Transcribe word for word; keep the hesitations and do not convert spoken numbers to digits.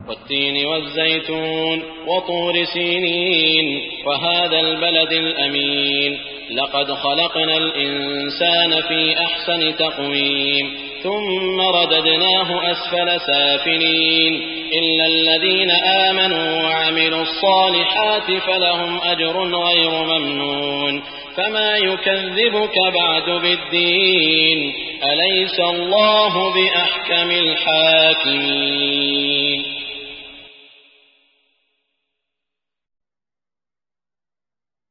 والتين والزيتون وطور سينين وهذا البلد الأمين لقد خلقنا الإنسان في أحسن تقويم ثم رددناه أسفل سافلين إلا الذين آمنوا وعملوا الصالحات فلهم أجر غير ممنون فما يكذبك بعد بالدين أليس الله بأحكم الحاكمين.